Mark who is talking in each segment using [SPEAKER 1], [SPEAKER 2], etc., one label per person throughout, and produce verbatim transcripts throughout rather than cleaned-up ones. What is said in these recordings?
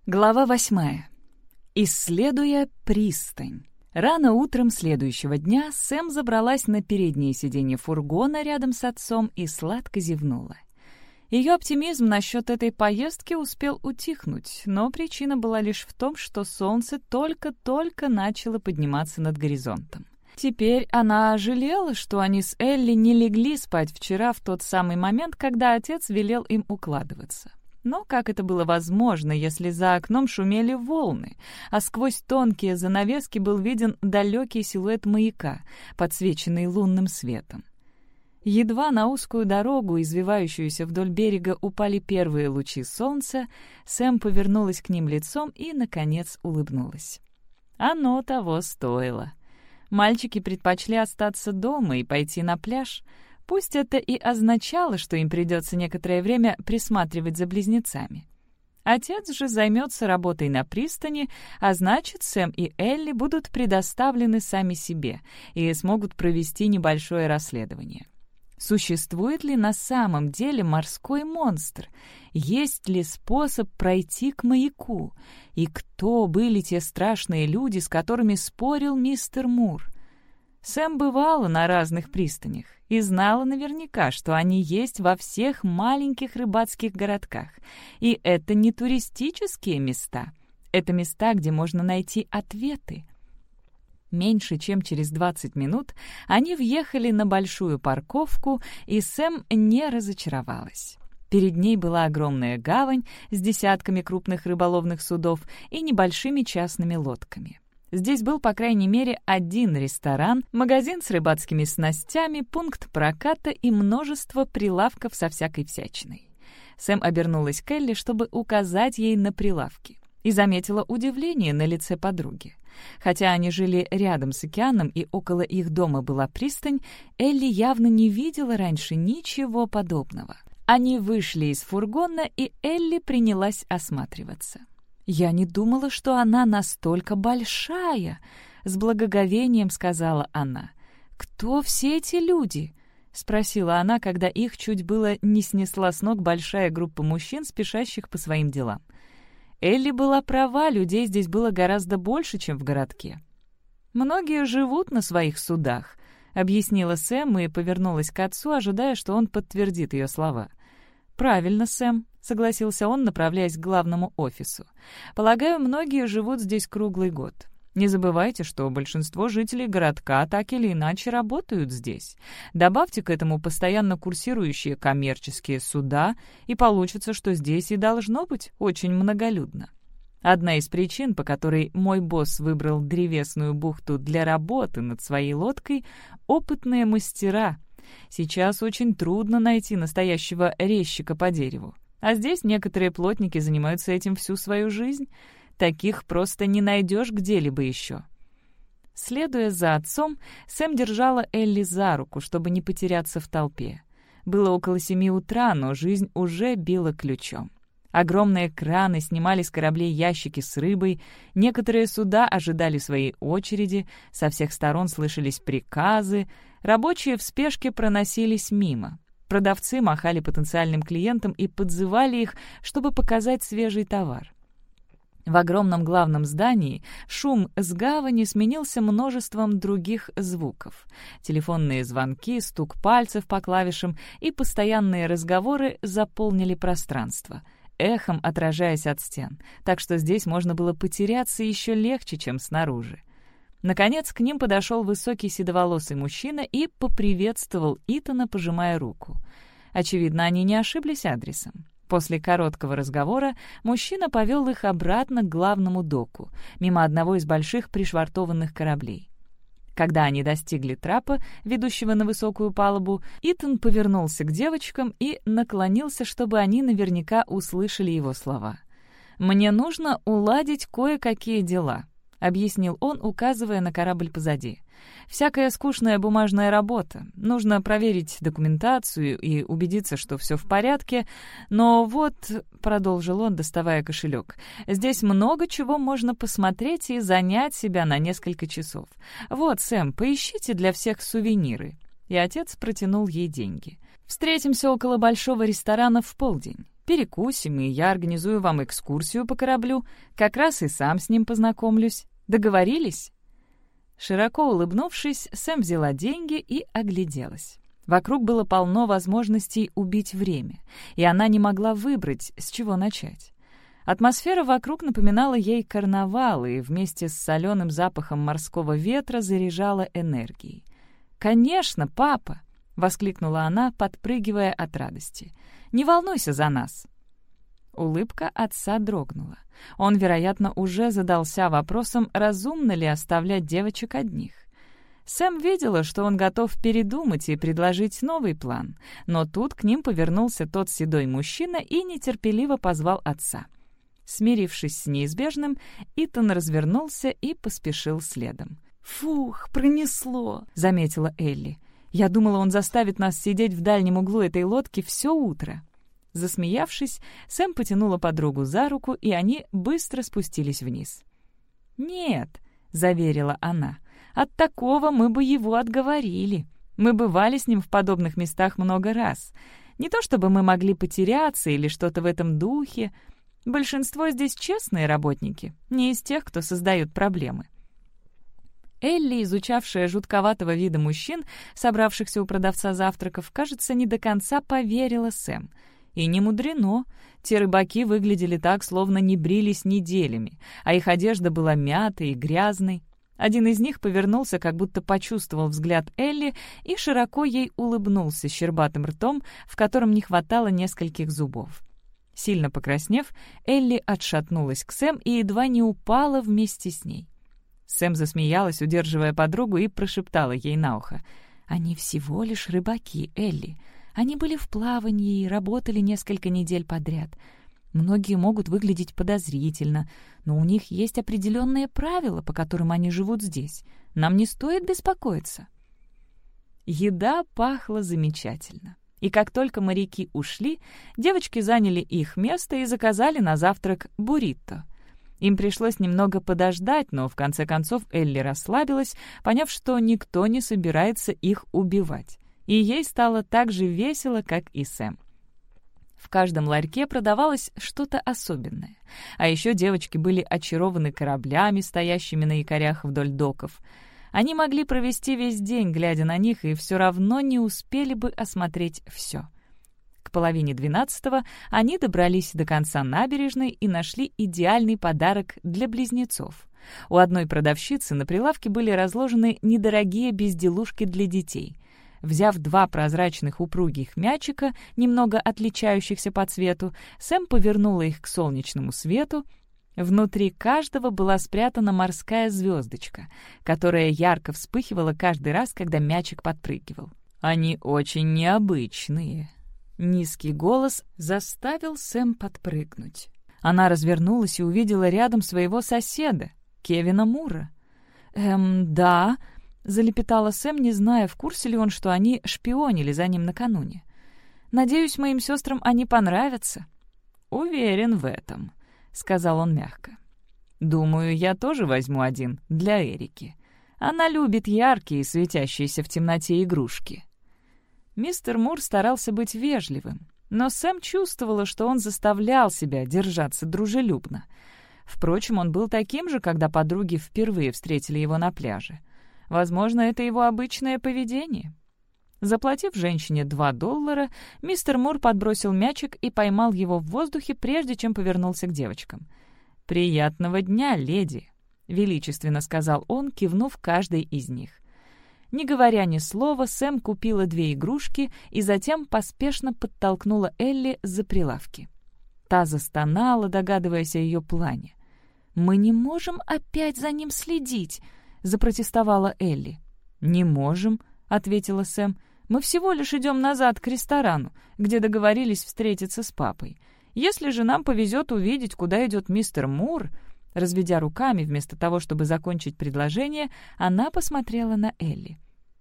[SPEAKER 1] Глава восьмая. Исследуя пристань. Рано утром следующего дня Сэм забралась на переднее сиденье фургона рядом с отцом и сладко зевнула. Ее оптимизм насчет этой поездки успел утихнуть, но причина была лишь в том, что солнце только-только начало подниматься над горизонтом. Теперь она жалела, что они с Элли не легли спать вчера в тот самый момент, когда отец велел им укладываться. Но как это было возможно, если за окном шумели волны, а сквозь тонкие занавески был виден далекий силуэт маяка, подсвеченный лунным светом? Едва на узкую дорогу, извивающуюся вдоль берега, упали первые лучи солнца, Сэм повернулась к ним лицом и, наконец, улыбнулась. Оно того стоило. Мальчики предпочли остаться дома и пойти на пляж. Пусть это и означало, что им придется некоторое время присматривать за близнецами. Отец же займется работой на пристани, а значит, Сэм и Элли будут предоставлены сами себе и смогут провести небольшое расследование. Существует ли на самом деле морской монстр? Есть ли способ пройти к маяку? И кто были те страшные люди, с которыми спорил мистер Мур? Сэм бывала на разных пристанях и знала наверняка, что они есть во всех маленьких рыбацких городках. И это не туристические места. Это места, где можно найти ответы. Меньше чем через двадцать минут они въехали на большую парковку, и Сэм не разочаровалась. Перед ней была огромная гавань с десятками крупных рыболовных судов и небольшими частными лодками. Здесь был, по крайней мере, один ресторан, магазин с рыбацкими снастями, пункт проката и множество прилавков со всякой всячиной. Сэм обернулась к Элли, чтобы указать ей на прилавки, и заметила удивление на лице подруги. Хотя они жили рядом с океаном и около их дома была пристань, Элли явно не видела раньше ничего подобного. Они вышли из фургона, и Элли принялась осматриваться. «Я не думала, что она настолько большая», — с благоговением сказала она. «Кто все эти люди?» — спросила она, когда их чуть было не снесла с ног большая группа мужчин, спешащих по своим делам. Элли была права, людей здесь было гораздо больше, чем в городке. «Многие живут на своих судах», — объяснила Сэм и повернулась к отцу, ожидая, что он подтвердит ее слова. «Правильно, Сэм», — согласился он, направляясь к главному офису. «Полагаю, многие живут здесь круглый год. Не забывайте, что большинство жителей городка так или иначе работают здесь. Добавьте к этому постоянно курсирующие коммерческие суда, и получится, что здесь и должно быть очень многолюдно. Одна из причин, по которой мой босс выбрал древесную бухту для работы над своей лодкой — опытные мастера. Сейчас очень трудно найти настоящего резчика по дереву. А здесь некоторые плотники занимаются этим всю свою жизнь. Таких просто не найдешь где-либо еще». Следуя за отцом, Сэм держала Элли за руку, чтобы не потеряться в толпе. Было около семи утра, но жизнь уже била ключом. Огромные краны снимали с кораблей ящики с рыбой, некоторые суда ожидали своей очереди, со всех сторон слышались приказы, рабочие в спешке проносились мимо. Продавцы махали потенциальным клиентам и подзывали их, чтобы показать свежий товар. В огромном главном здании шум с гавани сменился множеством других звуков. Телефонные звонки, стук пальцев по клавишам и постоянные разговоры заполнили пространство, эхом отражаясь от стен, так что здесь можно было потеряться еще легче, чем снаружи. Наконец к ним подошел высокий седоволосый мужчина и поприветствовал Итана, пожимая руку. Очевидно, они не ошиблись адресом. После короткого разговора мужчина повел их обратно к главному доку, мимо одного из больших пришвартованных кораблей. Когда они достигли трапа, ведущего на высокую палубу, Итан повернулся к девочкам и наклонился, чтобы они наверняка услышали его слова. «Мне нужно уладить кое-какие дела», — объяснил он, указывая на корабль позади. «Всякая скучная бумажная работа. Нужно проверить документацию и убедиться, что все в порядке. Но вот», — продолжил он, доставая кошелек, «здесь много чего можно посмотреть и занять себя на несколько часов. Вот, Сэм, поищите для всех сувениры». И отец протянул ей деньги. «Встретимся около большого ресторана в полдень. Перекусим, и я организую вам экскурсию по кораблю. Как раз и сам с ним познакомлюсь. Договорились?» Широко улыбнувшись, Сэм взяла деньги и огляделась. Вокруг было полно возможностей убить время, и она не могла выбрать, с чего начать. Атмосфера вокруг напоминала ей карнавал и вместе с соленым запахом морского ветра заряжала энергией. «Конечно, папа!» — воскликнула она, подпрыгивая от радости. «Не волнуйся за нас!» Улыбка отца дрогнула. Он, вероятно, уже задался вопросом, разумно ли оставлять девочек одних. Сэм видела, что он готов передумать и предложить новый план, но тут к ним повернулся тот седой мужчина и нетерпеливо позвал отца. Смирившись с неизбежным, Итан развернулся и поспешил следом. «Фух, пронесло!» — заметила Элли. «Я думала, он заставит нас сидеть в дальнем углу этой лодки все утро». Засмеявшись, Сэм потянула подругу за руку, и они быстро спустились вниз. «Нет», — заверила она, — «от такого мы бы его отговорили. Мы бывали с ним в подобных местах много раз. Не то чтобы мы могли потеряться или что-то в этом духе. Большинство здесь честные работники, не из тех, кто создают проблемы». Элли, изучавшая жутковатого вида мужчин, собравшихся у продавца завтраков, кажется, не до конца поверила Сэм. И не мудрено. Те рыбаки выглядели так, словно не брились неделями, а их одежда была мятой и грязной. Один из них повернулся, как будто почувствовал взгляд Элли, и широко ей улыбнулся щербатым ртом, в котором не хватало нескольких зубов. Сильно покраснев, Элли отшатнулась к Сэм и едва не упала вместе с ней. Сэм засмеялась, удерживая подругу, и прошептала ей на ухо: «Они всего лишь рыбаки, Элли. Они были в плавании и работали несколько недель подряд. Многие могут выглядеть подозрительно, но у них есть определенные правила, по которым они живут здесь. Нам не стоит беспокоиться». Еда пахла замечательно. И как только моряки ушли, девочки заняли их место и заказали на завтрак буррито. Им пришлось немного подождать, но в конце концов Элли расслабилась, поняв, что никто не собирается их убивать. И ей стало так же весело, как и Сэм. В каждом ларьке продавалось что-то особенное. А еще девочки были очарованы кораблями, стоящими на якорях вдоль доков. Они могли провести весь день, глядя на них, и все равно не успели бы осмотреть все. К половине двенадцатого они добрались до конца набережной и нашли идеальный подарок для близнецов. У одной продавщицы на прилавке были разложены недорогие безделушки для детей. Взяв два прозрачных упругих мячика, немного отличающихся по цвету, Сэм повернула их к солнечному свету. Внутри каждого была спрятана морская звездочка, которая ярко вспыхивала каждый раз, когда мячик подпрыгивал. «Они очень необычные». Низкий голос заставил Сэм подпрыгнуть. Она развернулась и увидела рядом своего соседа, Кевина Мура. «Эм, да», — залепетала Сэм, не зная, в курсе ли он, что они шпионили за ним накануне. «Надеюсь, моим сестрам они понравятся». «Уверен в этом», — сказал он мягко. «Думаю, я тоже возьму один для Эрики. Она любит яркие, светящиеся в темноте игрушки». Мистер Мур старался быть вежливым, но Сэм чувствовала, что он заставлял себя держаться дружелюбно. Впрочем, он был таким же, когда подруги впервые встретили его на пляже. Возможно, это его обычное поведение. Заплатив женщине два доллара, мистер Мур подбросил мячик и поймал его в воздухе, прежде чем повернулся к девочкам. «Приятного дня, леди!» — величественно сказал он, кивнув каждой из них. Не говоря ни слова, Сэм купила две игрушки и затем поспешно подтолкнула Элли за прилавки. Та застонала, догадываясь о ее плане. «Мы не можем опять за ним следить!» — запротестовала Элли. «Не можем», — ответила Сэм. «Мы всего лишь идем назад к ресторану, где договорились встретиться с папой. Если же нам повезет увидеть, куда идет мистер Мур...» Разведя руками, вместо того, чтобы закончить предложение, она посмотрела на Элли.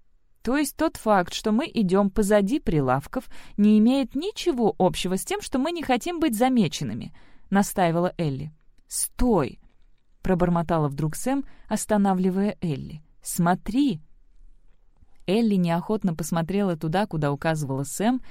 [SPEAKER 1] «То есть тот факт, что мы идем позади прилавков, не имеет ничего общего с тем, что мы не хотим быть замеченными», — настаивала Элли. «Стой!» — пробормотала вдруг Сэм, останавливая Элли. «Смотри!» Элли неохотно посмотрела туда, куда указывала Сэм.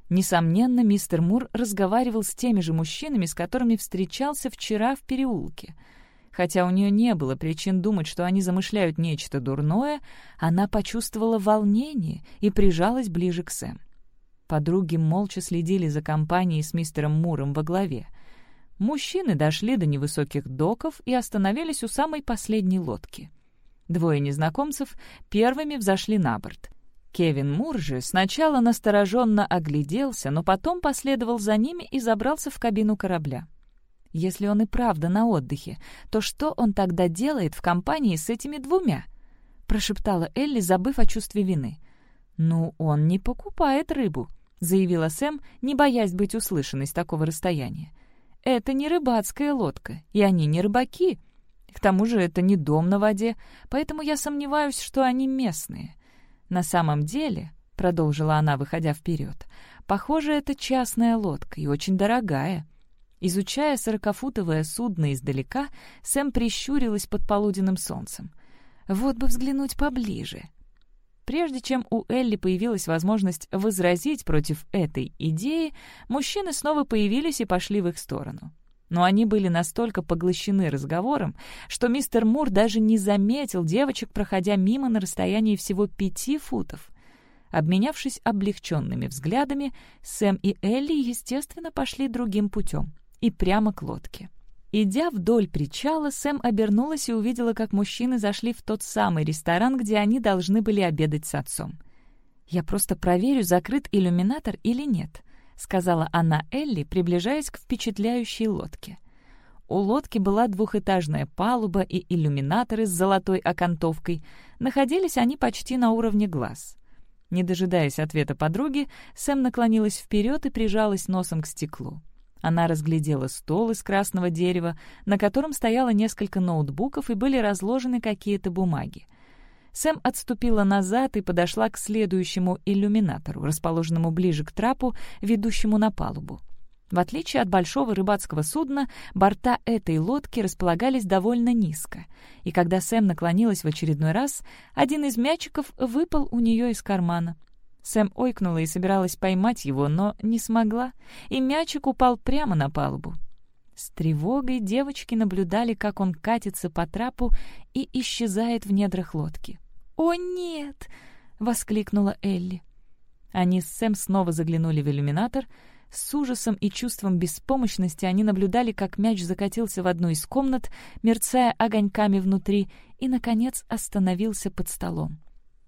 [SPEAKER 1] Несомненно, мистер Мур разговаривал с теми же мужчинами, с которыми встречался вчера в переулке. Хотя у нее не было причин думать, что они замышляют нечто дурное, она почувствовала волнение и прижалась ближе к Сэм. Подруги молча следили за компанией с мистером Муром во главе. Мужчины дошли до невысоких доков и остановились у самой последней лодки. Двое незнакомцев первыми взошли на борт. Кевин Мур же сначала настороженно огляделся, но потом последовал за ними и забрался в кабину корабля. Если он и правда на отдыхе, то что он тогда делает в компании с этими двумя? Прошептала Элли, забыв о чувстве вины. «Ну, он не покупает рыбу», — заявила Сэм, не боясь быть услышанной с такого расстояния. «Это не рыбацкая лодка, и они не рыбаки. К тому же это не дом на воде, поэтому я сомневаюсь, что они местные. На самом деле, — продолжила она, выходя вперед, — похоже, это частная лодка и очень дорогая». Изучая сорокафутовое судно издалека, Сэм прищурилась под полуденным солнцем. «Вот бы взглянуть поближе». Прежде чем у Элли появилась возможность возразить против этой идеи, мужчины снова появились и пошли в их сторону. Но они были настолько поглощены разговором, что мистер Мур даже не заметил девочек, проходя мимо на расстоянии всего пяти футов. Обменявшись облегченными взглядами, Сэм и Элли, естественно, пошли другим путем и прямо к лодке. Идя вдоль причала, Сэм обернулась и увидела, как мужчины зашли в тот самый ресторан, где они должны были обедать с отцом. «Я просто проверю, закрыт иллюминатор или нет», — сказала она Элли, приближаясь к впечатляющей лодке. У лодки была двухэтажная палуба и иллюминаторы с золотой окантовкой. Находились они почти на уровне глаз. Не дожидаясь ответа подруги, Сэм наклонилась вперед и прижалась носом к стеклу. Она разглядела стол из красного дерева, на котором стояло несколько ноутбуков и были разложены какие-то бумаги. Сэм отступила назад и подошла к следующему иллюминатору, расположенному ближе к трапу, ведущему на палубу. В отличие от большого рыбацкого судна, борта этой лодки располагались довольно низко, и когда Сэм наклонилась в очередной раз, один из мячиков выпал у нее из кармана. Сэм ойкнула и собиралась поймать его, но не смогла, и мячик упал прямо на палубу. С тревогой девочки наблюдали, как он катится по трапу и исчезает в недрах лодки. «О, нет!» — воскликнула Элли. Они с Сэм снова заглянули в иллюминатор. С ужасом и чувством беспомощности они наблюдали, как мяч закатился в одну из комнат, мерцая огоньками внутри, и, наконец, остановился под столом.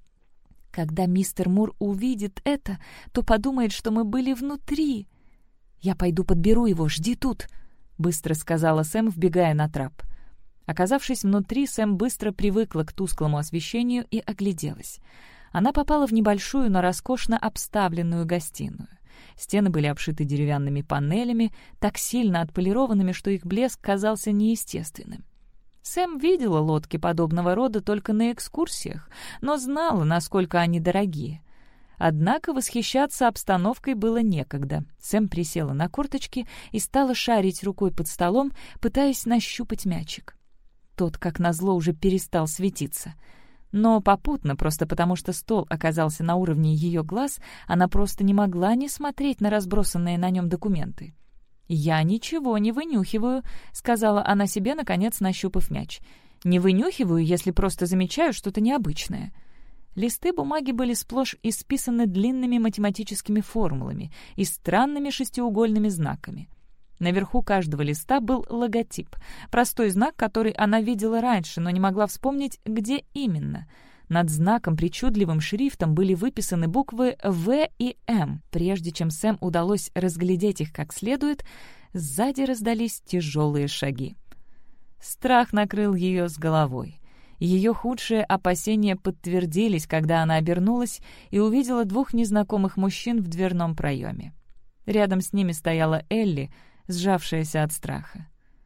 [SPEAKER 1] «Когда мистер Мур увидит это, то подумает, что мы были внутри». «Я пойду подберу его, жди тут», — быстро сказала Сэм, вбегая на трап. Оказавшись внутри, Сэм быстро привыкла к тусклому освещению и огляделась. Она попала в небольшую, но роскошно обставленную гостиную. Стены были обшиты деревянными панелями, так сильно отполированными, что их блеск казался неестественным. Сэм видела лодки подобного рода только на экскурсиях, но знала, насколько они дорогие. Однако восхищаться обстановкой было некогда. Сэм присела на корточки и стала шарить рукой под столом, пытаясь нащупать мячик. Тот, как назло, уже перестал светиться. Но попутно, просто потому что стол оказался на уровне ее глаз, она просто не могла не смотреть на разбросанные на нем документы. «Я ничего не вынюхиваю», — сказала она себе, наконец нащупав мяч. «Не вынюхиваю, если просто замечаю что-то необычное». Листы бумаги были сплошь исписаны длинными математическими формулами и странными шестиугольными знаками. Наверху каждого листа был логотип, простой знак, который она видела раньше, но не могла вспомнить, где именно. Над знаком причудливым шрифтом были выписаны буквы «В» и «М». Прежде чем Сэм удалось разглядеть их как следует, сзади раздались тяжелые шаги. Страх накрыл ее с головой. Ее худшие опасения подтвердились, когда она обернулась и увидела двух незнакомых мужчин в дверном проеме. Рядом с ними стояла Элли, сжавшаяся от страха.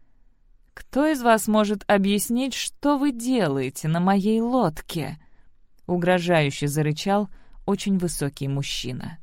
[SPEAKER 1] «Кто из вас может объяснить, что вы делаете на моей лодке?» — угрожающе зарычал очень высокий мужчина.